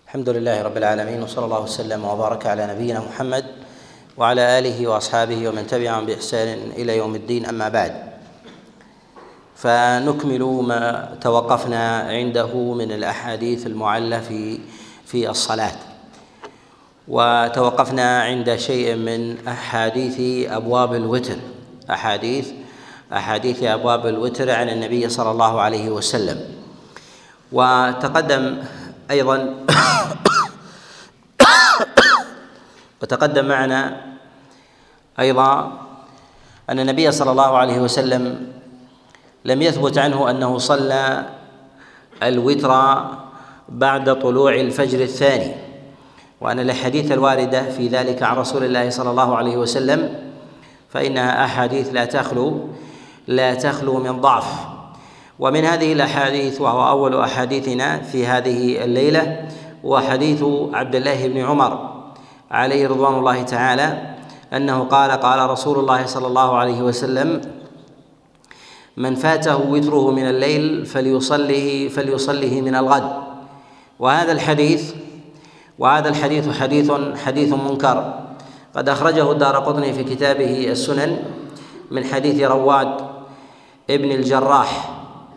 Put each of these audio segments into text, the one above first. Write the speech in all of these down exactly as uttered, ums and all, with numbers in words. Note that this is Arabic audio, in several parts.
الحمد لله رب العالمين، وصلى الله وسلم وبارك على نبينا محمد وعلى آله وأصحابه ومن تبعهم بإحسان إلى يوم الدين. أما بعد، فنكمل ما توقفنا عنده من الأحاديث المعلة في في الصلاة، وتوقفنا عند شيء من أحاديث أبواب الوتر أحاديث أحاديث أبواب الوتر عن النبي صلى الله عليه وسلم. وتقدم أيضا وتقدم معنا أيضا أن النبي صلى الله عليه وسلم لم يثبت عنه أنه صلى الوتر بعد طلوع الفجر الثاني، وأن الأحاديث الواردة في ذلك عن رسول الله صلى الله عليه وسلم فإنها أحاديث لا تخلو لا تخلو من ضعف. ومن هذه الأحاديث، وهو أول أحاديثنا في هذه الليلة، وحديث عبد الله بن عمر عليه رضوان الله تعالى أنه قال: قال رسول الله صلى الله عليه وسلم: من فاته وتره من الليل فليصليه فليصليه من الغد. وهذا الحديث وهذا الحديث حديث حديث منكر، قد أخرجه الدارقطني في كتابه السنن من حديث رواد ابن الجراح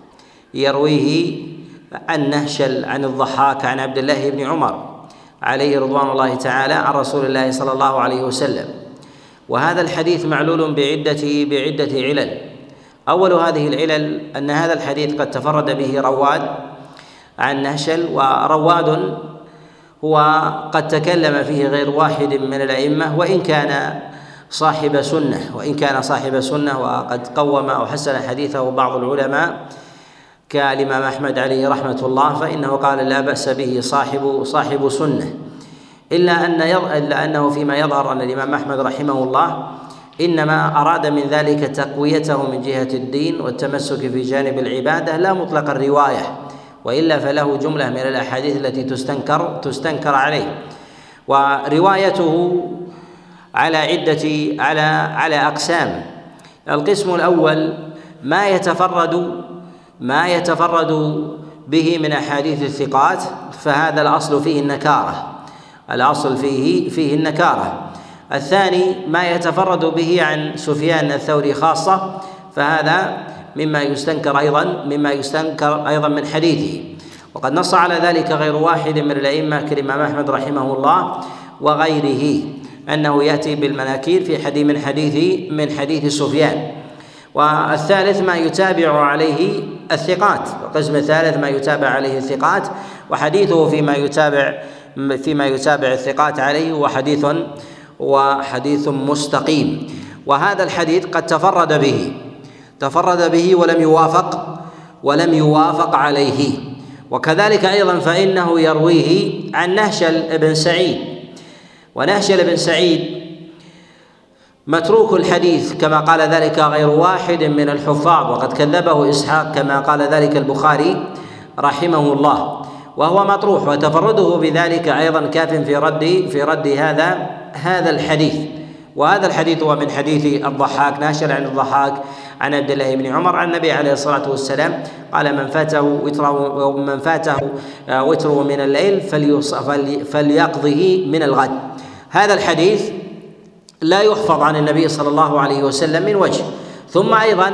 يرويه عن نهشل عن الضحاك عن عبد الله بن عمر عليه رضوان الله تعالى عن رسول الله صلى الله عليه وسلم. وهذا الحديث معلول بعدة بعدة علل. أول هذه العلل أن هذا الحديث قد تفرد به رواد عن نهشل، ورواد هو قد تكلم فيه غير واحد من الأئمة، وإن كان صاحب سنة وإن كان صاحب سنة وقد قوم أو حسن حديثه بعض العلماء كالإمام أحمد عليه رحمة الله، فإنه قال لا بأس به صاحب صاحب سنة، إلا أن إلا أنه فيما يظهر أن الإمام أحمد رحمه الله إنما أراد من ذلك تقويته من جهة الدين والتمسك في جانب العبادة لا مطلق الرواية، وإلا فله جملة من الأحاديث التي تستنكر تستنكر عليه. وروايته على عدة على على أقسام. القسم الأول ما يتفرد ما يتفرد به من أحاديث الثقات، فهذا الأصل فيه النكارة الأصل فيه فيه النكارة. الثاني ما يتفرد به عن سفيان الثوري خاصة، فهذا مما يستنكر أيضا مما يستنكر أيضا من حديثه. وقد نص على ذلك غير واحد من الأئمة كالإمام أحمد رحمه الله وغيره، أنه يأتي بالمناكير في حديث من حديث من حديث سفيان. والثالث ما يتابع عليه الثقات. القسم الثالث ما يتابع عليه الثقات، وحديثه فيما يتابع فيما يتابع الثقات عليه وحديث وحديث مستقيم. وهذا الحديث قد تفرد به تفرد به ولم يوافق ولم يوافق عليه. وكذلك أيضا فإنه يرويه عن نهشل بن سعيد، ونهشل بن سعيد متروك الحديث كما قال ذلك غير واحد من الحفاظ، وقد كذبه إسحاق كما قال ذلك البخاري رحمه الله، وهو مطروح، وتفرده بذلك أيضا كاف في رد في رد هذا هذا الحديث. وهذا الحديث هو من حديث الضحاك ناشر عن الضحاك عن عبد الله بن عمر عن النبي عليه الصلاة والسلام قال: من فاته وتره من فاته وتره من الليل فليقضه من الغد. هذا الحديث لا يحفظ عن النبي صلى الله عليه وسلم من وجه، ثم أيضا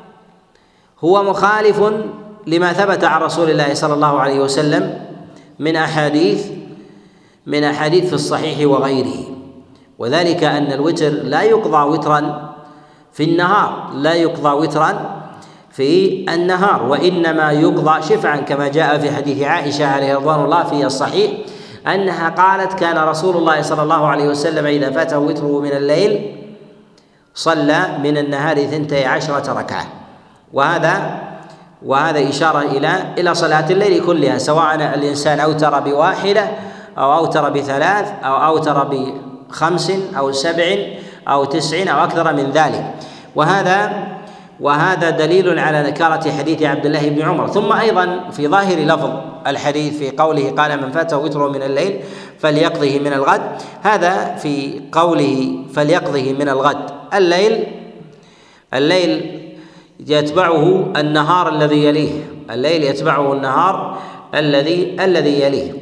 هو مخالف لما ثبت عن رسول الله صلى الله عليه وسلم من أحاديث من أحاديث في الصحيح وغيره. وذلك أن الوتر لا يقضى وترا في النهار لا يقضى وترا في النهار وإنما يقضى شفعا، كما جاء في حديث عائشة عليه رضوان الله في الصحيح أنها قالت: كان رسول الله صلى الله عليه وسلم إذا فاته وتره من الليل صلى من النهار ثنتي عشرة ركعة. وهذا وهذا إشارة إلى إلى صلاة الليل كلها، سواء الإنسان أوتر بواحدة أو أوتر بثلاث أو أوتر بخمس أو سبع أو تسع أو أكثر من ذلك. وهذا وهذا دليل على نكارة حديث عبد الله بن عمر. ثم أيضا في ظاهر لفظ الحديث في قوله قال: من فاته وتره من الليل فليقضه من الغد، هذا في قوله فليقضه من الغد الليل الليل يتبعه النهار الذي يليه الليل يتبعه النهار الذي الذي يليه.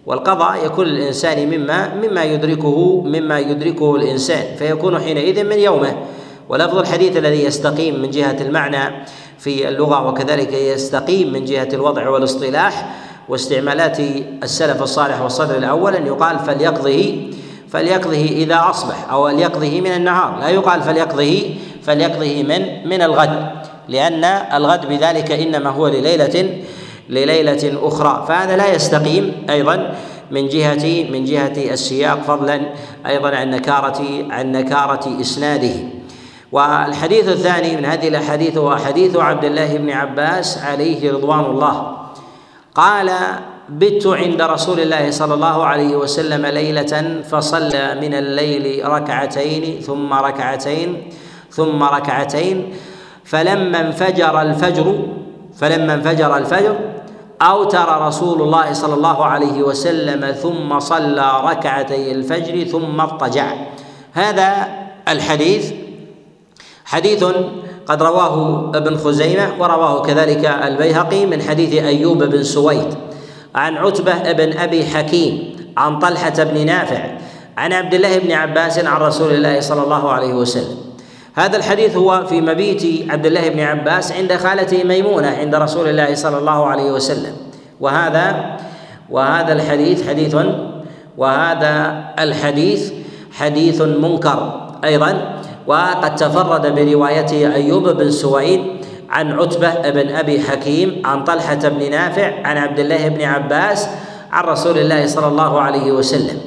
والقضاء يكون الإنسان مما مما يدركه مما يدركه الإنسان، فيكون حينئذ من يومه. ولفظ الحديث الذي يستقيم من جهة المعنى في اللغة وكذلك يستقيم من جهة الوضع والاصطلاح واستعمالات السلف الصالح والصدر الأول أن يقال فليقضه فليقضه إذا أصبح، أو ليقضه من النهار، لا يقال فليقضه فليقضه من من الغد، لأن الغد بذلك إنما هو لليلة لليلة أخرى، فهذا لا يستقيم أيضا من جهة من جهة السياق، فضلا أيضا عن نكارة عن نكارة إسناده. والحديث الثاني من هذه الأحاديث هو حديث عبد الله بن عباس عليه رضوان الله، قال: بت عند رسول الله صلى الله عليه وسلم ليلة فصلى من الليل ركعتين ثم ركعتين ثم ركعتين فلما انفجر الفجر فلما انفجر الفجر أوتر رسول الله صلى الله عليه وسلم ثم صلى ركعتي الفجر ثم اضطجع. هذا الحديث حديث قد رواه ابن خزيمة ورواه كذلك البيهقي من حديث أيوب بن سويد عن عتبة بن أبي حكيم عن طلحة بن نافع عن عبد الله بن عباس عن رسول الله صلى الله عليه وسلم. هذا الحديث هو في مبيت عبد الله بن عباس عند خالته ميمونة عند رسول الله صلى الله عليه وسلم، وهذا وهذا الحديث حديث وهذا الحديث حديث منكر أيضا، وقد تفرد بروايته أيوب بن سويد عن عتبة بن أبي حكيم عن طلحة بن نافع عن عبد الله بن عباس عن رسول الله صلى الله عليه وسلم،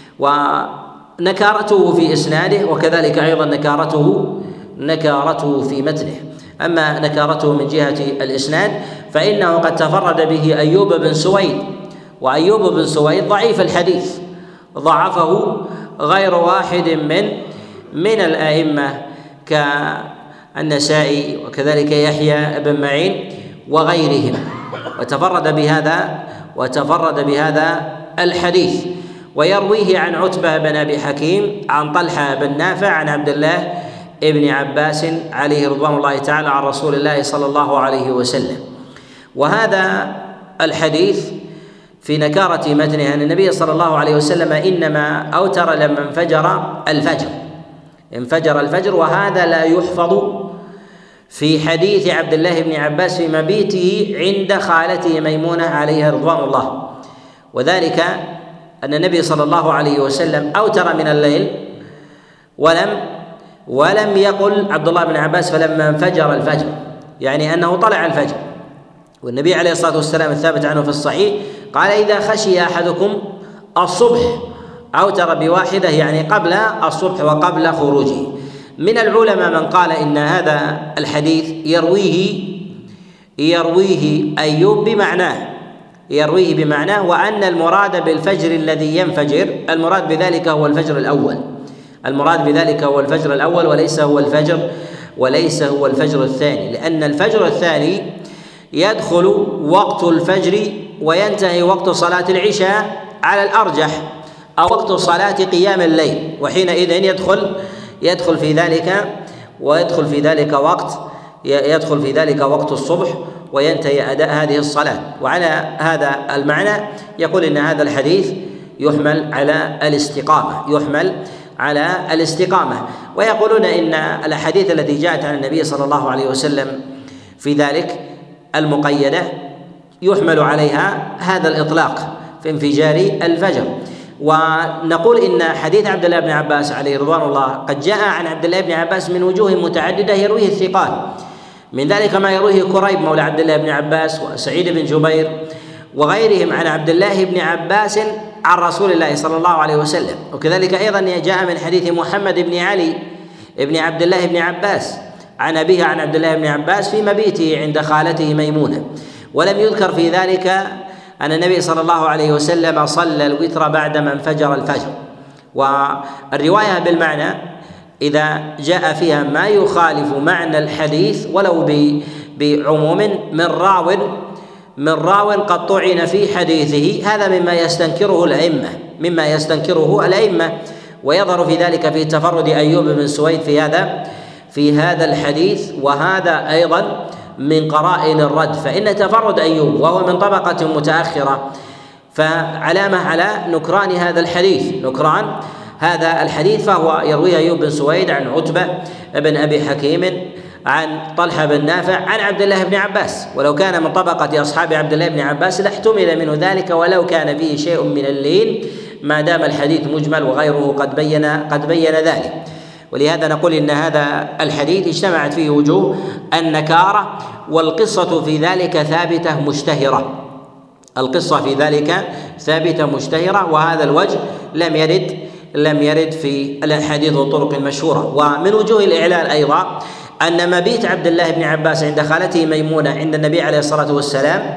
ونكارته في إسناده وكذلك أيضا نكارته نكارته في متنه. أما نكارته من جهة الإسناد فإنه قد تفرد به أيوب بن سويد، وأيوب بن سويد ضعيف الحديث، ضعفه غير واحد من من الأئمة كالنسائي وكذلك يحيى بن معين وغيرهم، وتفرد بهذا وتفرد بهذا الحديث. ويرويه عن عتبة بن أبي حكيم عن طلحة بن نافع عن عبد الله ابن عباس عليه رضوان الله تعالى عن رسول الله صلى الله عليه وسلم. وهذا الحديث في نكارة متنه أن النبي صلى الله عليه وسلم إنما أوتر لما انفجر الفجر انفجر الفجر وهذا لا يحفظ في حديث عبد الله بن عباس في مبيته عند خالته ميمونة عليها رضوان الله، وذلك أن النبي صلى الله عليه وسلم أوتر من الليل ولم ولم يقل عبد الله بن عباس فلما انفجر الفجر، يعني أنه طلع الفجر. والنبي عليه الصلاة والسلام الثابت عنه في الصحيح قال: إذا خشي أحدكم الصبح أوتر بواحدة، يعني قبل الصبح وقبل خروجه. من العلماء من قال إن هذا الحديث يرويه يرويه أيوب بمعناه يرويه بمعناه وأن المراد بالفجر الذي ينفجر المراد بذلك هو الفجر الأول المراد بذلك هو الفجر الأول وليس هو الفجر وليس هو الفجر الثاني، لأن الفجر الثاني يدخل وقت الفجر وينتهي وقت صلاة العشاء على الأرجح، أو وقت صلاة قيام الليل، وحينئذ يدخل يدخل في ذلك ويدخل في ذلك وقت يدخل في ذلك وقت الصبح وينتهي أداء هذه الصلاة. وعلى هذا المعنى يقول إن هذا الحديث يحمل على الاستقامة يحمل على الاستقامة ويقولون إن الأحاديث التي جاءت عن النبي صلى الله عليه وسلم في ذلك المقيدة يحمل عليها هذا الإطلاق في انفجار الفجر. ونقول إن حديث عبد الله بن عباس عليه رضوان الله قد جاء عن عبد الله بن عباس من وجوه متعددة يرويه الثقات، من ذلك ما يرويه كريب مولى عبد الله بن عباس وسعيد بن جبير وغيرهم عن عبد الله بن عباس عن رسول الله صلى الله عليه وسلم. وكذلك أيضا جاء من حديث محمد بن علي بن عبد الله بن عباس عن أبيه عن عبد الله بن عباس في مبيته عند خالته ميمونة، ولم يذكر في ذلك أن النبي صلى الله عليه وسلم صلى الوتر بعدما انفجر الفجر. والرواية بالمعنى إذا جاء فيها ما يخالف معنى الحديث ولو بعموم من راو من راو قد طعن في حديثه، هذا مما يستنكره الأئمة مما يستنكره الأئمة ويظهر في ذلك في تفرد أيوب بن سويد في هذا في هذا الحديث، وهذا أيضا من قرائن الرد، فإن تفرد أيوب وهو من طبقة متأخرة فعلامة على نكران هذا الحديث نكران هذا الحديث فهو يرويه أيوب بن سويد عن عتبة بن أبي حكيم عن طلحة بن نافع عن عبد الله بن عباس، ولو كان من طبقة أصحاب عبد الله بن عباس لاحتمل منه ذلك ولو كان فيه شيء من اللين ما دام الحديث مجمل وغيره قد بين قد بين ذلك. ولهذا نقول إن هذا الحديث اجتمعت فيه وجوه النكارة، والقصة في ذلك ثابتة مشتهرة القصة في ذلك ثابتة مشتهرة وهذا الوجه لم يرد لم يرد في الأحاديث والطرق المشهورة. ومن وجوه الإعلال أيضا أن مبيت عبد الله بن عباس عند خالته ميمونة عند النبي عليه الصلاة والسلام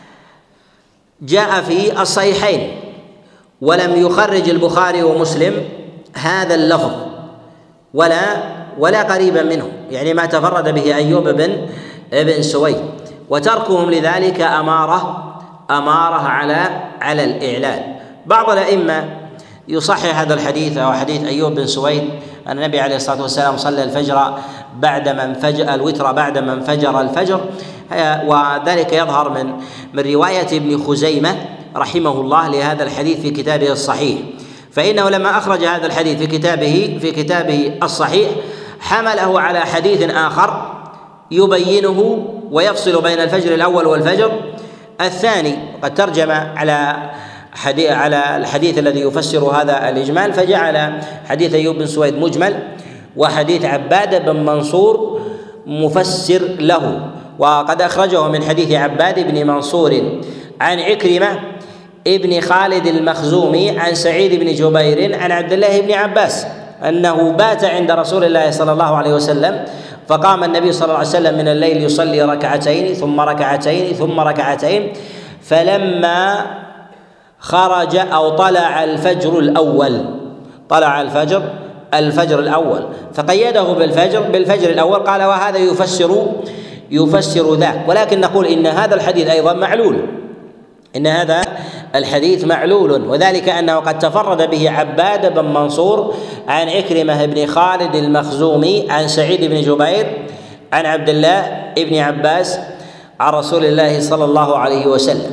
جاء في الصحيحين، ولم يخرج البخاري ومسلم هذا اللفظ ولا ولا قريبا منه، يعني ما تفرد به أيوب بن ابن سويد، وتركهم لذلك أمارة أمارة على على الإعلال. بعض الأئمة يصحح هذا الحديث أو حديث أيوب بن سويد أن النبي عليه الصلاة والسلام صلى الفجر بعدما انفجر الوتر بعدما انفجر الفجر، وذلك يظهر من من رواية ابن خزيمة رحمه الله لهذا الحديث في كتابه الصحيح، فإنه لما أخرج هذا الحديث في كتابه في كتابه الصحيح حمله على حديث آخر يبينه ويفصل بين الفجر الأول والفجر الثاني، وقد ترجم على حديث على الحديث الذي يفسر هذا الإجمال، فجعل حديث أيوب بن سويد مجمل وحديث عباد بن منصور مفسر له. وقد أخرجه من حديث عباد بن منصور عن عكرمة ابن خالد المخزومي عن سعيد بن جبير عن عبد الله بن عباس أنه بات عند رسول الله صلى الله عليه وسلم، فقام النبي صلى الله عليه وسلم من الليل يصلي ركعتين ثم ركعتين ثم ركعتين، فلما خرج أو طلع الفجر الأول طلع الفجر الفجر الأول فقيده بالفجر بالفجر الأول، قال وهذا يفسر يفسر ذاك. ولكن نقول إن هذا الحديث أيضا معلول إن هذا الحديث معلول وذلك أنه قد تفرد به عباد بن منصور عن عكرمة بن خالد المخزومي عن سعيد بن جبير عن عبد الله بن عباس عن رسول الله صلى الله عليه وسلم.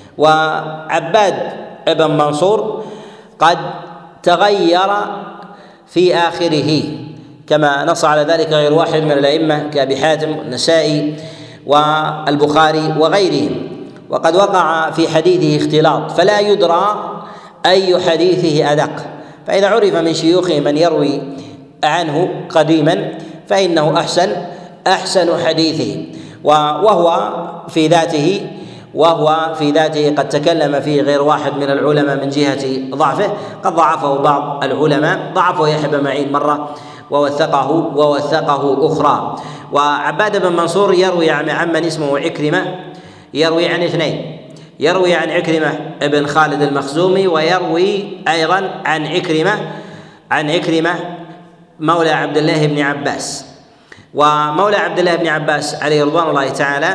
وعباد بن منصور قد تغير في آخره كما نص على ذلك غير واحد من الأئمة كأبي حاتم والنسائي والبخاري وغيرهم، وقد وقع في حديثه اختلاط فلا يدرى أي حديثه أدق، فإذا عرف من شيوخه من يروي عنه قديما فإنه أحسن أحسن حديثه، وهو في ذاته وهو في ذاته قد تكلم فيه غير واحد من العلماء من جهة ضعفه، قد ضعفه بعض العلماء، ضعفه يحيى بن معين مرة ووثقه ووثقه أخرى. وعباد بن منصور يروي عن من اسمه عكرمة، يروي عن اثنين، يروي عن عكرمة ابن خالد المخزومي، ويروي أيضا عن عكرمة عن عكرمة مولى عبد الله بن عباس. ومولى عبد الله بن عباس عليه رضوان الله تعالى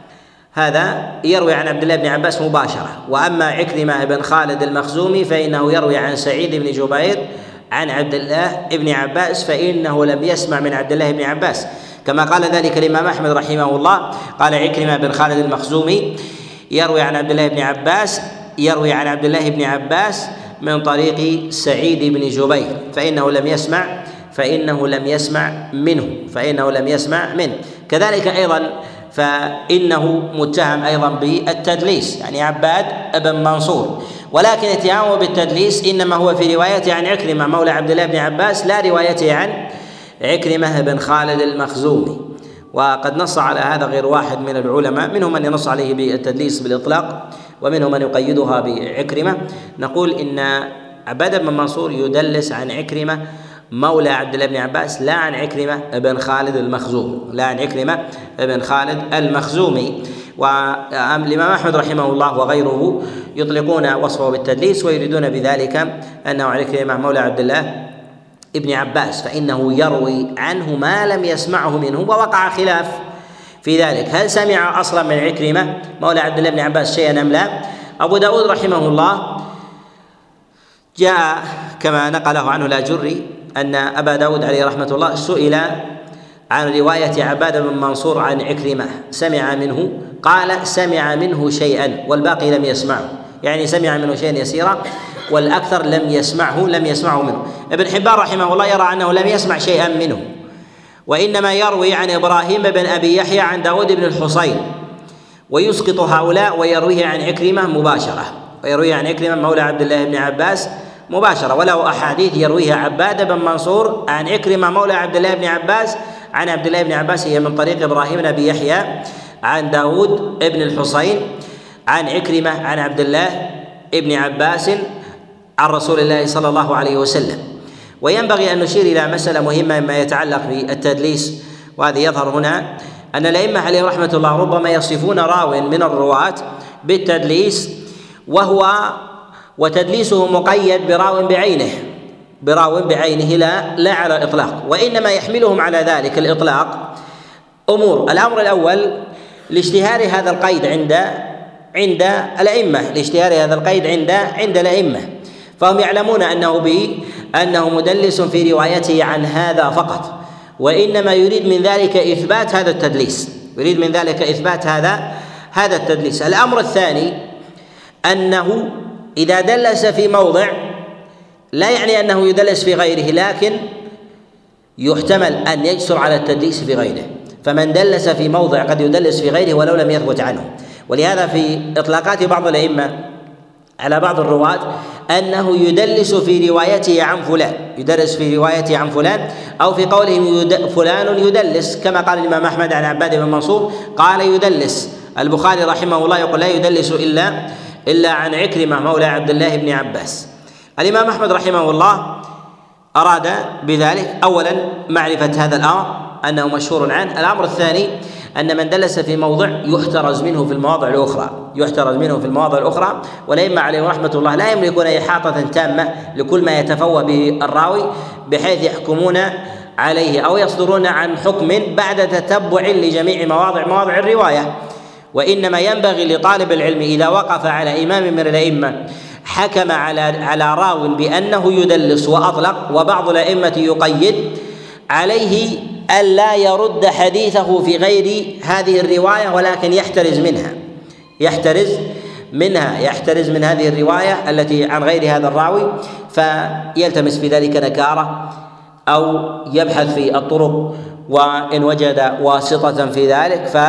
هذا يروي عن عبد الله بن عباس مباشرة، وأما عكرمة بن خالد المخزومي فإنه يروي عن سعيد بن جبير عن عبد الله بن عباس فإنه لم يسمع من عبد الله بن عباس، كما قال ذلك الإمام أحمد رحمه الله، قال عكرمة بن خالد المخزومي يروي عن عبد الله بن عباس يروي عن عبد الله بن عباس من طريق سعيد بن جبير فإنه لم يسمع فإنه لم يسمع منه فإنه لم يسمع منه. كذلك أيضا فإنه متهم أيضا بالتدليس، يعني عباد بن منصور، ولكن اتهامه بالتدليس إنما هو في روايته عن عكرمة مولى عبد الله بن عباس لا روايته عن عكرمة بن خالد المخزومي. وقد نص على هذا غير واحد من العلماء، منهم من ينص عليه بالتدليس بالإطلاق ومنهم من يقيدها بعكرمة. نقول إن عباد بن منصور يدلس عن عكرمة مولى عبد الله بن عباس لا عن عكرمة بن خالد المخزومي لا عن عكرمة بن خالد المخزومي. والإمام أحمد رحمه الله وغيره يطلقون وصفه بالتدليس ويريدون بذلك أنه عن عكرمة مولى عبد الله ابن عباس فإنه يروي عنه ما لم يسمعه منه، ووقع خلاف في ذلك، هل سمع أصلا من عكرمة مولى عبد الله بن عباس شيئا أم لا؟ أبو داود رحمه الله جاء كما نقله عنه الأجري أن أبا داود عليه رحمة الله سئل عن رواية عباد بن منصور عن عكرمة سمع منه، قال سمع منه شيئا والباقي لم يسمعه، يعني سمع منه شيئا يسيرا، والأكثر لم يسمعه لم يسمعه منه. ابن حبان رحمه الله يرى أنه لم يسمع شيئا منه، وإنما يروي عن إبراهيم بن أبي يحيى عن داود بن الحصين، ويسقط هؤلاء ويرويه عن عكرمة مباشرة، ويرويه عن عكرمة مولى عبد الله بن عباس مباشرة. وله أحاديث يرويها عبادة بن منصور عن عكرمة مولى عبد الله بن عباس عن عبد الله بن عباس، هي من طريق إبراهيم بن أبي يحيى عن داود بن الحصين عن عكرمة عن عبد الله بن عباس عن رسول الله صلى الله عليه وسلم. وينبغي أن نشير إلى مسألة مهمة مما يتعلق بالتدليس، وهذا يظهر هنا أن الأئمة عليهم رحمة الله ربما يصفون راو من الرواة بالتدليس، وهو وتدليسه مقيد براو بعينه براو بعينه لا لا على الإطلاق، وإنما يحملهم على ذلك الإطلاق أمور. الأمر الأول لاشتهار هذا القيد عند عند الأئمة لاشتهار هذا القيد عند عند الأئمة فهم يعلمون أنه به أنه مدلس في روايته عن هذا فقط، وإنما يريد من ذلك إثبات هذا التدليس يريد من ذلك إثبات هذا هذا التدليس. الأمر الثاني أنه إذا دلس في موضع لا يعني أنه يدلس في غيره، لكن يحتمل أن يجسر على التدليس في غيره، فمن دلس في موضع قد يدلس في غيره ولو لم يثبت عنه. ولهذا في إطلاقات بعض الأئمة على بعض الرواة أنه يدلس في روايته عن فلان يدرس في روايته عن فلان أو في قولهم يد... فلان يدلس، كما قال الإمام أحمد عن عباد بن منصور قال يدلس. البخاري رحمه الله يقول لا يدلس إلا إلا عن عكرمة مولى عبد الله بن عباس. الإمام أحمد رحمه الله أراد بذلك أولا معرفة هذا الأمر أنه مشهور عنه. الأمر الثاني أن من دلس في موضع يحترز منه في المواضع الأخرى يحترز منه في المواضع الأخرى والأئمة عليهم رحمة الله لا يملكون إحاطة تامة لكل ما يتفوه به الراوي بحيث يحكمون عليه أو يصدرون عن حكم بعد تتبع لجميع مواضع مواضع الرواية. وإنما ينبغي لطالب العلم إذا وقف على إمام من الأئمة حكم على على راو بأنه يدلس وأطلق وبعض الأئمة يقيد، عليه ألا يرد حديثه في غير هذه الرواية ولكن يحترز منها يحترز منها يحترز من هذه الرواية التي عن غير هذا الراوي، فيلتمس في ذلك نكارة أو يبحث في الطرق، وإن وجد واسطة في ذلك ف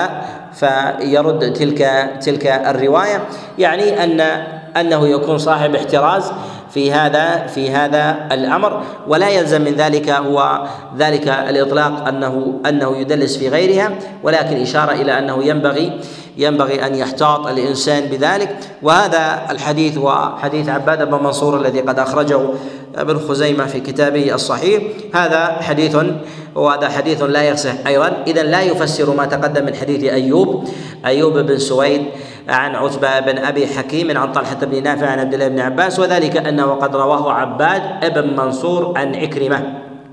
فيرد تلك تلك الرواية، يعني أن أنه يكون صاحب احتراز في هذا في هذا الأمر، ولا يلزم من ذلك هو ذلك الإطلاق أنه أنه يدلس في غيرها، ولكن إشارة إلى أنه ينبغي ينبغي أن يحتاط الإنسان بذلك. وهذا الحديث وحديث عباد بن منصور الذي قد أخرجه ابن خزيمة في كتابه الصحيح هذا حديث وهذا حديث لا يصح أيضا، إذن لا يفسر ما تقدم من حديث أيوب أيوب بن سويد عن عتبة بن أبي حكيم عن طلحة بن نافع عن عبد الله بن عباس، وذلك أنه قد رواه عباد بن منصور عن عكرمة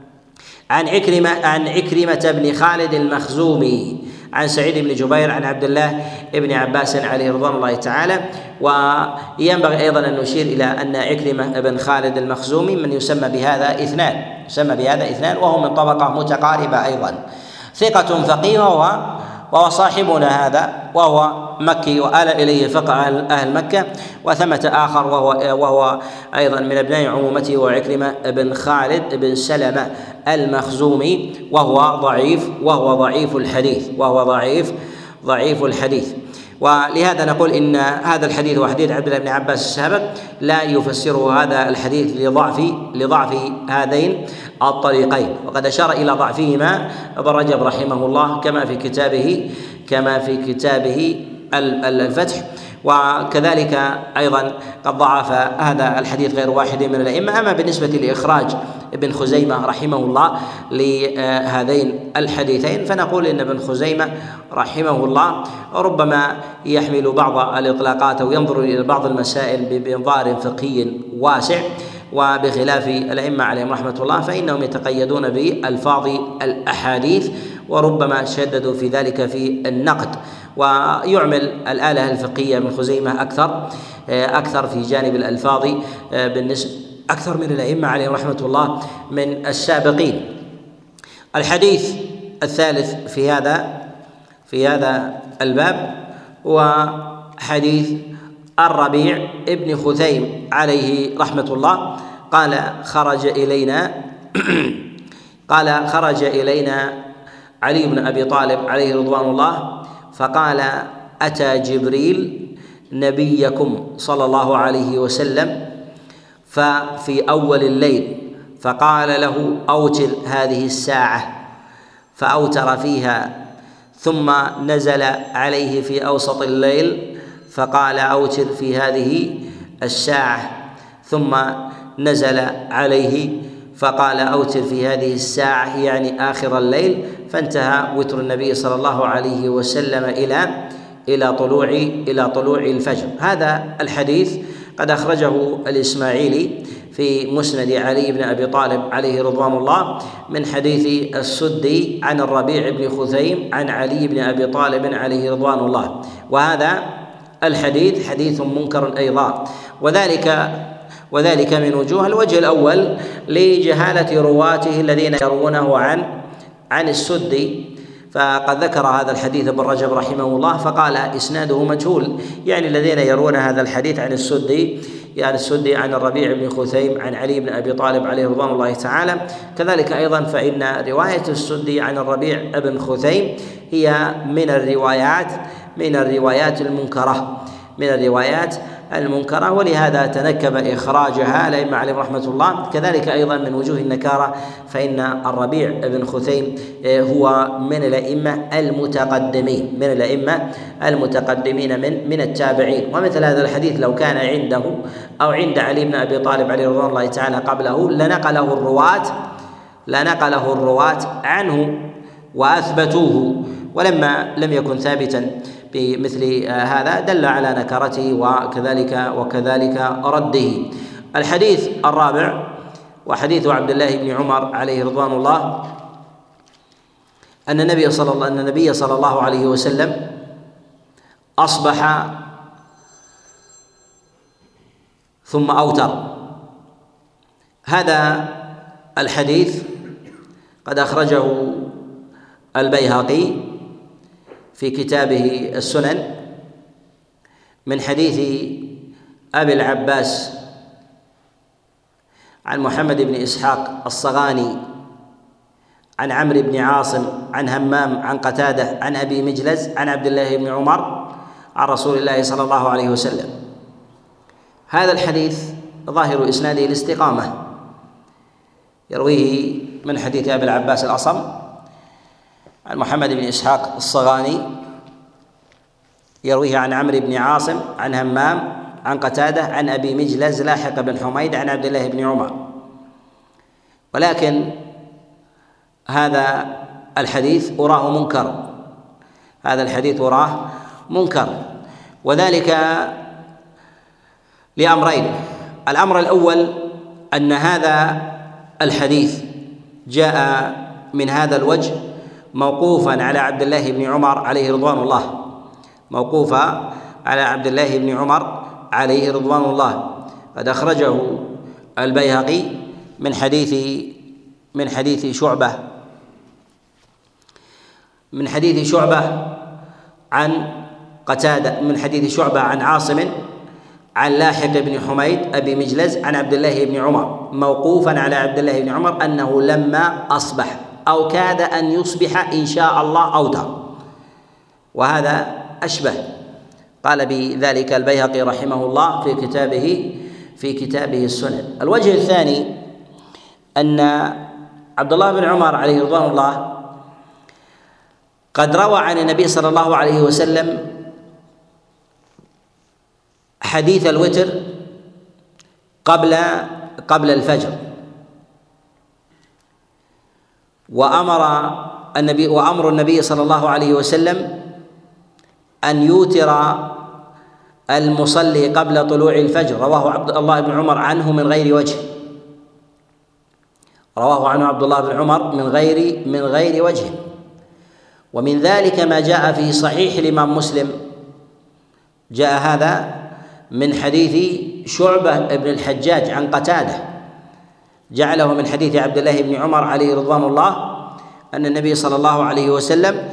عن عكرمة عن عكرمة بن خالد المخزومي عن سعيد بن جبير عن عبد الله بن عباس عليه رضوان الله تعالى. وينبغي أيضا أن نشير إلى أن عكرمة بن خالد المخزومي من يسمى بهذا اثنان يسمى بهذا اثنان وهو من طبقة متقاربة أيضا، ثقة فقيه وهو وهو صاحبنا هذا وهو مكي وآل إليه فقه أهل مكة، وثمة آخر وهو وهو أيضا من أبناء عمومته وعكرمة بن خالد بن سلمة المخزومي وهو ضعيف وهو ضعيف الحديث وهو ضعيف ضعيف الحديث. ولهذا نقول إن هذا الحديث وحديث عبد الله بن عباس السابق لا يفسره هذا الحديث لضعف لضعف هذين الطريقين، وقد أشار إلى ضعفهما ابن رجب رحمه الله كما في كتابه كما في كتابه الفتح. وكذلك أيضا قد ضعف هذا الحديث غير واحد من الأئمة. أما بالنسبة لإخراج ابن خزيمة رحمه الله لهذين الحديثين فنقول إن ابن خزيمة رحمه الله ربما يحمل بعض الإطلاقات أو ينظر إلى بعض المسائل بإنظار فقهي واسع، وبخلاف الأئمة عليهم رحمة الله فإنهم يتقيدون بألفاظ الأحاديث وربما شددوا في ذلك في النقد، ويعمل الآلة الفقهية ابن خزيمة أكثر أكثر في جانب الألفاظ بالنسبة أكثر من الأئمة عليهم رحمة الله من السابقين. الحديث الثالث في هذا في هذا الباب وحديث الربيع ابن خثيم عليه رحمة الله قال خرج إلينا قال خرج إلينا علي بن أبي طالب عليه رضوان الله فقال أتى جبريل نبيكم صلى الله عليه وسلم ففي أول الليل فقال له أوتر هذه الساعة فأوتر فيها، ثم نزل عليه في أوسط الليل فقال أوتر في هذه الساعة، ثم نزل عليه فقال أوتر في هذه الساعة يعني آخر الليل، فانتهى وتر النبي صلى الله عليه وسلم إلى إلى طلوع إلى طلوع الفجر. هذا الحديث قد أخرجه الإسماعيلي في مسند علي بن أبي طالب عليه رضوان الله من حديث السدي عن الربيع بن خثيم عن علي بن أبي طالب عليه رضوان الله، وهذا الحديث حديث منكر أيضا، وذلك وذلك من وجوه. الوجه الأول لجهالة رواته الذين يروونه عن عن السدي، فقد ذكر هذا الحديث ابن رجب رحمه الله فقال إسناده مجهول، يعني الذين يرون هذا الحديث عن السدي يعني السدي عن الربيع بن خثيم عن علي بن أبي طالب عليه رضوان الله تعالى. كذلك أيضا فإن رواية السدي عن الربيع بن خثيم هي من الروايات من الروايات المنكرة من الروايات المنكرة ولهذا تنكب إخراجها الأئمة عليهم رحمة الله. كذلك أيضا من وجوه النكارة فإن الربيع بن خثيم هو من الأئمة المتقدمين من الأئمة المتقدمين من من التابعين، ومثل هذا الحديث لو كان عنده أو عند علي بن أبي طالب عليه رضوان الله تعالى قبله لنقله الرواة لنقله الرواة عنه وأثبتوه، ولما لم يكن ثابتا بمثل هذا دل على نكرته وكذلك وكذلك رده. الحديث الرابع وحديث عبد الله بن عمر عليه رضوان الله أن النبي صلى الله أن النبي صلى الله عليه وسلم أصبح ثم أوتر. هذا الحديث قد أخرجه البيهقي في كتابه السنن من حديث أبي العباس عن محمد بن إسحاق الصغاني عن عمرو بن عاصم عن همام عن قتادة عن أبي مجلز عن عبد الله بن عمر عن رسول الله صلى الله عليه وسلم. هذا الحديث ظاهر إسناده الاستقامة، يرويه من حديث أبي العباس الأصم عن محمد بن إسحاق الصغاني، يرويه عن عمرو بن عاصم عن همام عن قتادة عن أبي مجلز لاحق بن حميد عن عبد الله بن عمر. ولكن هذا الحديث أراه منكر هذا الحديث أراه منكر وذلك لأمرين. الأمر الأول أن هذا الحديث جاء من هذا الوجه موقوفا على عبد الله بن عمر عليه رضوان الله موقوفا على عبد الله بن عمر عليه رضوان الله قد أخرجه البيهقي من حديث من حديث شعبة من حديث شعبة عن قتادة من حديث شعبة عن عاصم عن لاحق بن حميد أبي مجلز عن عبد الله بن عمر موقوفا على عبد الله بن عمر أنه لما أصبح أو كاد أن يصبح إن شاء الله أوتر، وهذا أشبه. قال بذلك البيهقي رحمه الله في كتابه في كتابه السنن. الوجه الثاني أن عبد الله بن عمر عليه رضوان الله قد روى عن النبي صلى الله عليه وسلم حديث الوتر قبل قبل الفجر، وأمر النبي وأمر النبي صلى الله عليه وسلم أن يوتر المصلي قبل طلوع الفجر، رواه عبد الله بن عمر عنه من غير وجه رواه عنه عبد الله بن عمر من غير من غير وجه. ومن ذلك ما جاء في صحيح الإمام مسلم، جاء هذا من حديث شعبة بن الحجاج عن قتادة، جعله من حديث عبد الله بن عمر عليه رضوان الله أن النبي صلى الله عليه وسلم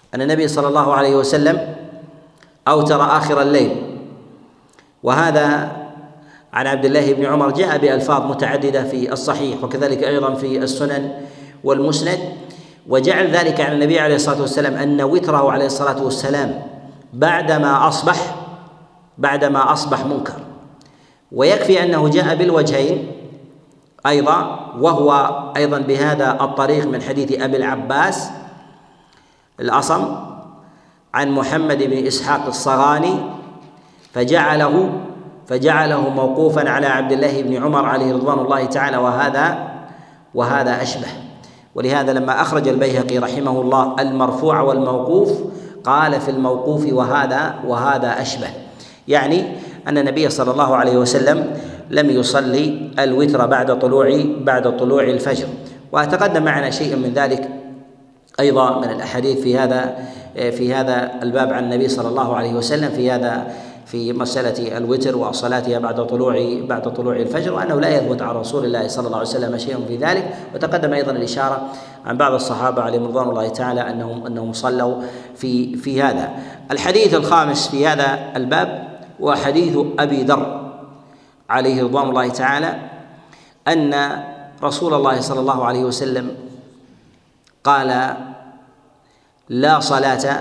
أن النبي صلى الله عليه وسلم أوتر آخر الليل، وهذا عن عبد الله بن عمر جاء بألفاظ متعددة في الصحيح وكذلك أيضا في السنن والمسند، وجعل ذلك عن النبي عليه الصلاة والسلام أن وتره عليه الصلاة والسلام بعدما أصبح بعدما أصبح منكر. ويكفي أنه جاء بالوجهين أيضا، وهو أيضا بهذا الطريق من حديث أبي العباس الأصم عن محمد بن إسحاق الصغاني فجعله فجعله موقوفا على عبد الله بن عمر عليه رضوان الله تعالى، وهذا وهذا أشبه. ولهذا لما أخرج البيهقي رحمه الله المرفوع والموقوف قال في الموقوف وهذا وهذا أشبه، يعني أن النبي صلى الله عليه وسلم لم يصلي الوتر بعد طلوع بعد طلوع الفجر. وتقدم معنا شيء من ذلك أيضا من الأحاديث في هذا في هذا الباب عن النبي صلى الله عليه وسلم في هذا في مسألة الوتر وصلاتها بعد طلوع بعد طلوع الفجر، وأنه لا يثبت عن رسول الله صلى الله عليه وسلم شيء في ذلك. وتقدم أيضا الإشارة عن بعض الصحابة عليهم رضوان الله تعالى أنهم أنهم صلوا في في هذا. الحديث الخامس في هذا الباب وحديث أبي ذر عليه رضوان الله تعالى أن رسول الله صلى الله عليه وسلم قال: لا صلاة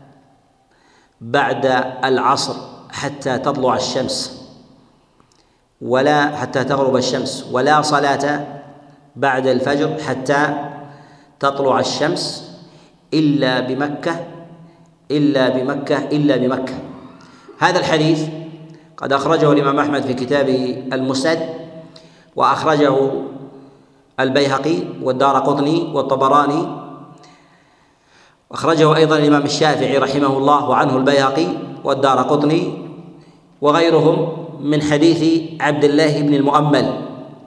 بعد العصر حتى تطلع الشمس ولا حتى تغرب الشمس، ولا صلاة بعد الفجر حتى تطلع الشمس إلا بمكة إلا بمكة إلا بمكة. هذا الحديث قد أخرجه الإمام أحمد في كتابه المسند، وأخرجه البيهقي والدارقطني والطبراني، أخرجه أيضا الإمام الشافعي رحمه الله وعنه البيهقي والدارقطني وغيرهم من حديث عبد الله بن المؤمل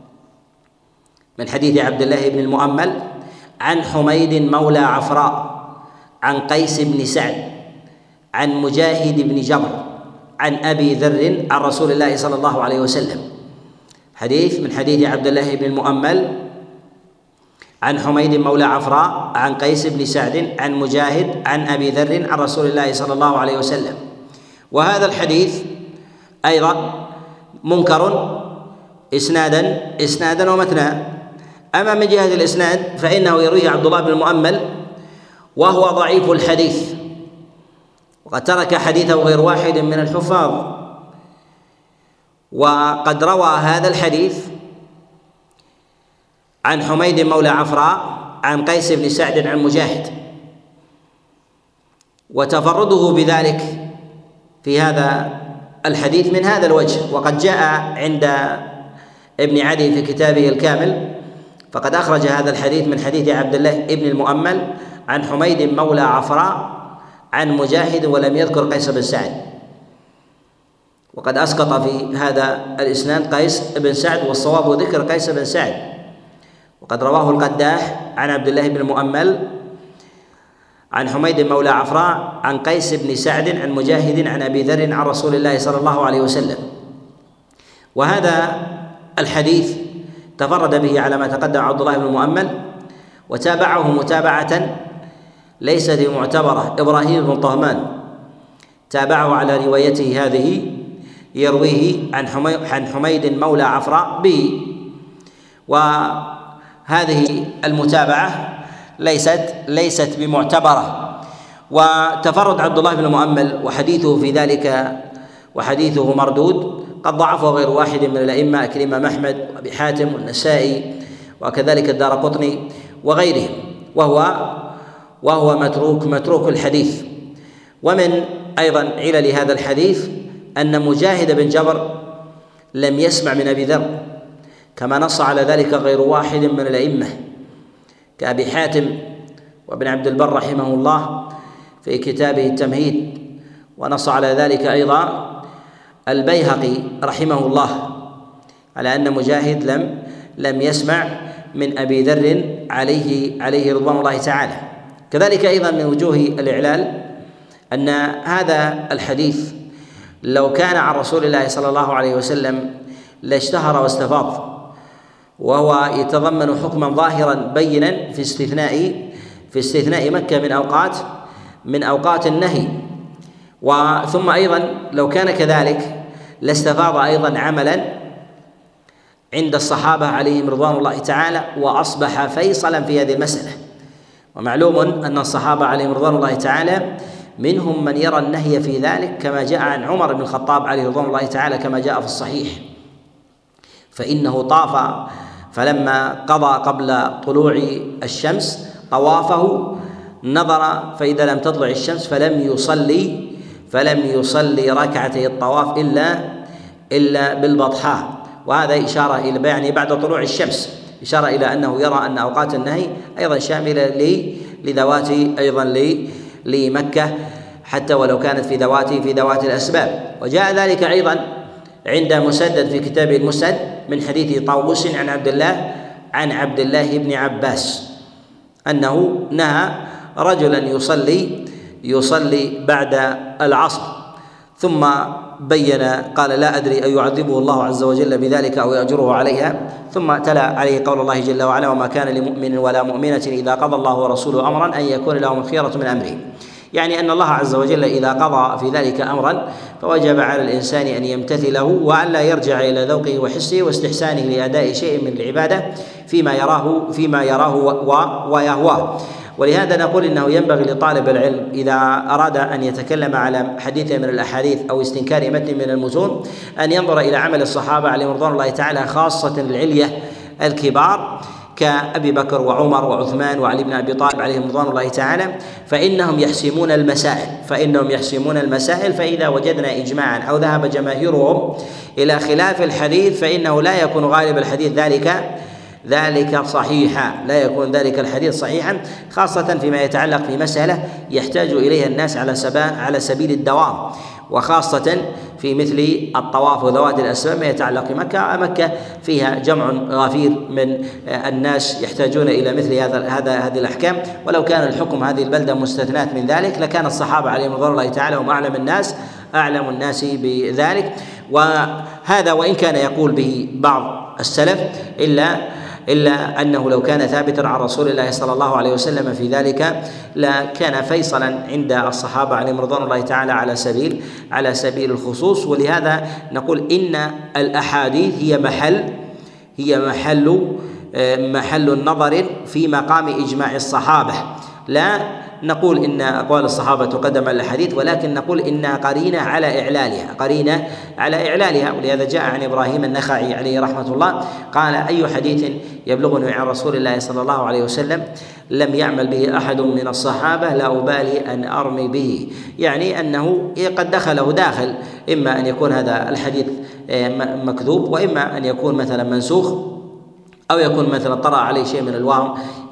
من حديث عبد الله بن المؤمل عن حميد مولى عفراء عن قيس بن سعد عن مجاهد بن جبر عن أبي ذر عن رسول الله صلى الله عليه وسلم. حديث من حديث عبد الله بن المؤمل عن حميد مولى عفراء عن قيس بن سعد عن مجاهد عن أبي ذر عن رسول الله صلى الله عليه وسلم. وهذا الحديث أيضا منكر إسنادا إسنادا ومتنا. أما من جهة الإسناد فإنه يرويه عبد الله بن المؤمل وهو ضعيف الحديث، وقد ترك حديثه غير واحد من الحفاظ، وقد روى هذا الحديث عن حميد مولى عفراء عن قيس بن سعد عن مجاهد، وتفرده بذلك في هذا الحديث من هذا الوجه. وقد جاء عند ابن عدي في كتابه الكامل فقد أخرج هذا الحديث من حديث عبد الله بن المؤمل عن حميد مولى عفراء عن مجاهد ولم يذكر قيس بن سعد، وقد أسقط في هذا الإسناد قيس بن سعد، والصواب ذكر قيس بن سعد. وقد رواه القداح عن عبد الله بن المؤمل عن حميد مولى عفراء عن قيس بن سعد عن مجاهد عن أبي ذر عن رسول الله صلى الله عليه وسلم. وهذا الحديث تفرد به على ما تقدم عبد الله بن المؤمل، وتابعه متابعة ليست معتبرة إبراهيم بن طهمان، تابعه على روايته هذه يرويه عن حميد مولى عفراء به. وهذه المتابعة ليست ليست بمعتبرة. وتفرد عبد الله بن المؤمل وحديثه في ذلك وحديثه مردود، قد ضعفه غير واحد من الأئمة كالإمام أحمد وأبي حاتم والنسائي وكذلك الدارقطني وغيرهم، وهو وهو متروك متروك الحديث. ومن أيضا علل هذا الحديث أن مجاهد بن جبر لم يسمع من أبي ذر، كما نص على ذلك غير واحد من الأئمة كأبي حاتم وابن عبد البر رحمه الله في كتابه التمهيد، ونص على ذلك أيضا البيهقي رحمه الله على أن مجاهد لم لم يسمع من أبي ذر عليه عليه رضوان الله تعالى. كذلك أيضا من وجوه الإعلال أن هذا الحديث لو كان عن رسول الله صلى الله عليه وسلم لاشتهر واستفاض، وهو يتضمن حكما ظاهرا بينا في استثناء في استثناء مكة من أوقات من أوقات النهي. وثم أيضا لو كان كذلك لاستفاض أيضا عملا عند الصحابة عليهم رضوان الله تعالى وأصبح فيصلا في هذه المسألة. ومعلوم أن الصحابة عليهم رضوان الله تعالى منهم من يرى النهي في ذلك كما جاء عن عمر بن الخطاب عليه رضوان الله تعالى كما جاء في الصحيح، فإنه طاف فلما قضى قبل طلوع الشمس طوافه نظر فإذا لم تطلع الشمس فلم يصلي فلم يصلي ركعتي الطواف إلا إلا بالبطحاء. وهذا إشارة إلى يعني بعد طلوع الشمس، إشارة إلى أنه يرى أن أوقات النهي أيضا شاملة لذوات أيضا لمكة حتى ولو كانت في ذوات في ذوات الأسباب. وجاء ذلك أيضا عند مسدد في كتابه المسند من حديث طاووس عن عبد الله عن عبد الله بن عباس أنه نهى رجلا يصلي يصلي بعد العصر، ثم بين قال لا أدري أن يعذبه الله عز وجل بذلك أو يأجره عليها، ثم تلا عليه قول الله جل وعلا وما كان لمؤمن ولا مؤمنة إذا قضى الله ورسوله أمرا أن يكون لهم الخيرة من أمره، يعني أن الله عز وجل إذا قضى في ذلك أمرا فوجب على الإنسان أن يمتثله وأن لا يرجع إلى ذوقه وحسه واستحسانه لأداء شيء من العبادة فيما يراه فيما يراه ويهواه. ولهذا نقول إنه ينبغي لطالب العلم إذا أراد أن يتكلم على حديث من الأحاديث أو استنكار متن من المتون أن ينظر إلى عمل الصحابة عليهم رضوان الله تعالى، خاصة العلية الكبار كأبي بكر وعمر وعثمان وعلي بن أبي طالب عليهم رضوان الله تعالى، فإنهم يحسمون المسائل فإنهم يحسمون المسائل فإذا وجدنا إجماعا أو ذهب جماهيرهم إلى خلاف الحديث فإنه لا يكون غالب الحديث ذلك ذلك صحيحا لا يكون ذلك الحديث صحيحا، خاصة فيما يتعلق في مسألة يحتاج إليها الناس على على سبيل الدوام، وخاصة في مثل الطواف وذوات الأسباب ما يتعلق بمكة. مكة فيها جمع غفير من الناس يحتاجون إلى مثل هذا هذا هذه الأحكام، ولو كان الحكم هذه البلدة مستثنات من ذلك لكان الصحابة عليهم رضوان الله تعالى هم أعلم الناس أعلم الناس بذلك. وهذا وإن كان يقول به بعض السلف إلا إلا أنه لو كان ثابتا عن رسول الله صلى الله عليه وسلم في ذلك لكان فيصلا عند الصحابة عليهم رضوان الله تعالى على سبيل على سبيل الخصوص. ولهذا نقول إن الأحاديث هي محل هي محل محل النظر في مقام إجماع الصحابة، لا نقول إن أقوال الصحابة تقدم على الحديث، ولكن نقول إنها قرينة على إعلالها قرينة على إعلالها. ولهذا جاء عن إبراهيم النخعي عليه رحمة الله قال أي حديث يبلغني عن رسول الله صلى الله عليه وسلم لم يعمل به أحد من الصحابة لا أبالي أن أرمي به، يعني أنه قد دخله داخل، إما أن يكون هذا الحديث مكذوب وإما أن يكون مثلا منسوخ أو يكون مثلا طرأ عليه شيء من الوهم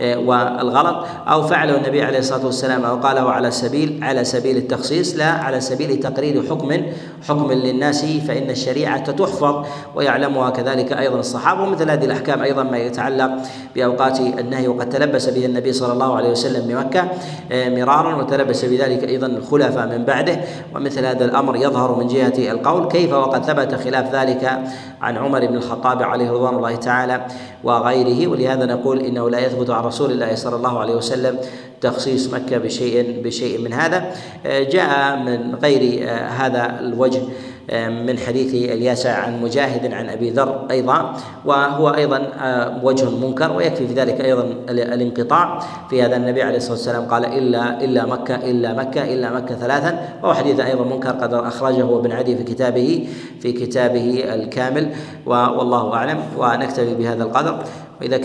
والغلط أو فعله النبي عليه الصلاة والسلام أو قاله على سبيل على سبيل التخصيص لا على سبيل تقرير حكم حكم للناس، فإن الشريعة تحفظ ويعلمها كذلك أيضا الصحابة. ومثل هذه الأحكام أيضا ما يتعلق بأوقات النهي وقد تلبس به النبي صلى الله عليه وسلم بمكة مرارا وتلبس بذلك أيضا الخلفاء من بعده، ومثل هذا الأمر يظهر من جهة القول كيف وقد ثبت خلاف ذلك عن عمر بن الخطاب عليه رضوان الله تعالى وغيره. ولهذا نقول إنه لا يثبت عن رسول الله صلى الله عليه وسلم تخصيص مكة بشيء بشيء من هذا. جاء من غير هذا الوجه من حديث الياسع عن مجاهد عن أبي ذر أيضا، وهو أيضا وجه منكر، ويكفي في ذلك أيضا الانقطاع في هذا. النبي عليه الصلاة والسلام قال إلا إلا مكة إلا مكة إلا مكة ثلاثا، وهو حديث أيضا منكر قد أخرجه ابن عدي في كتابه في كتابه الكامل. والله أعلم، ونكتفي بهذا القدر.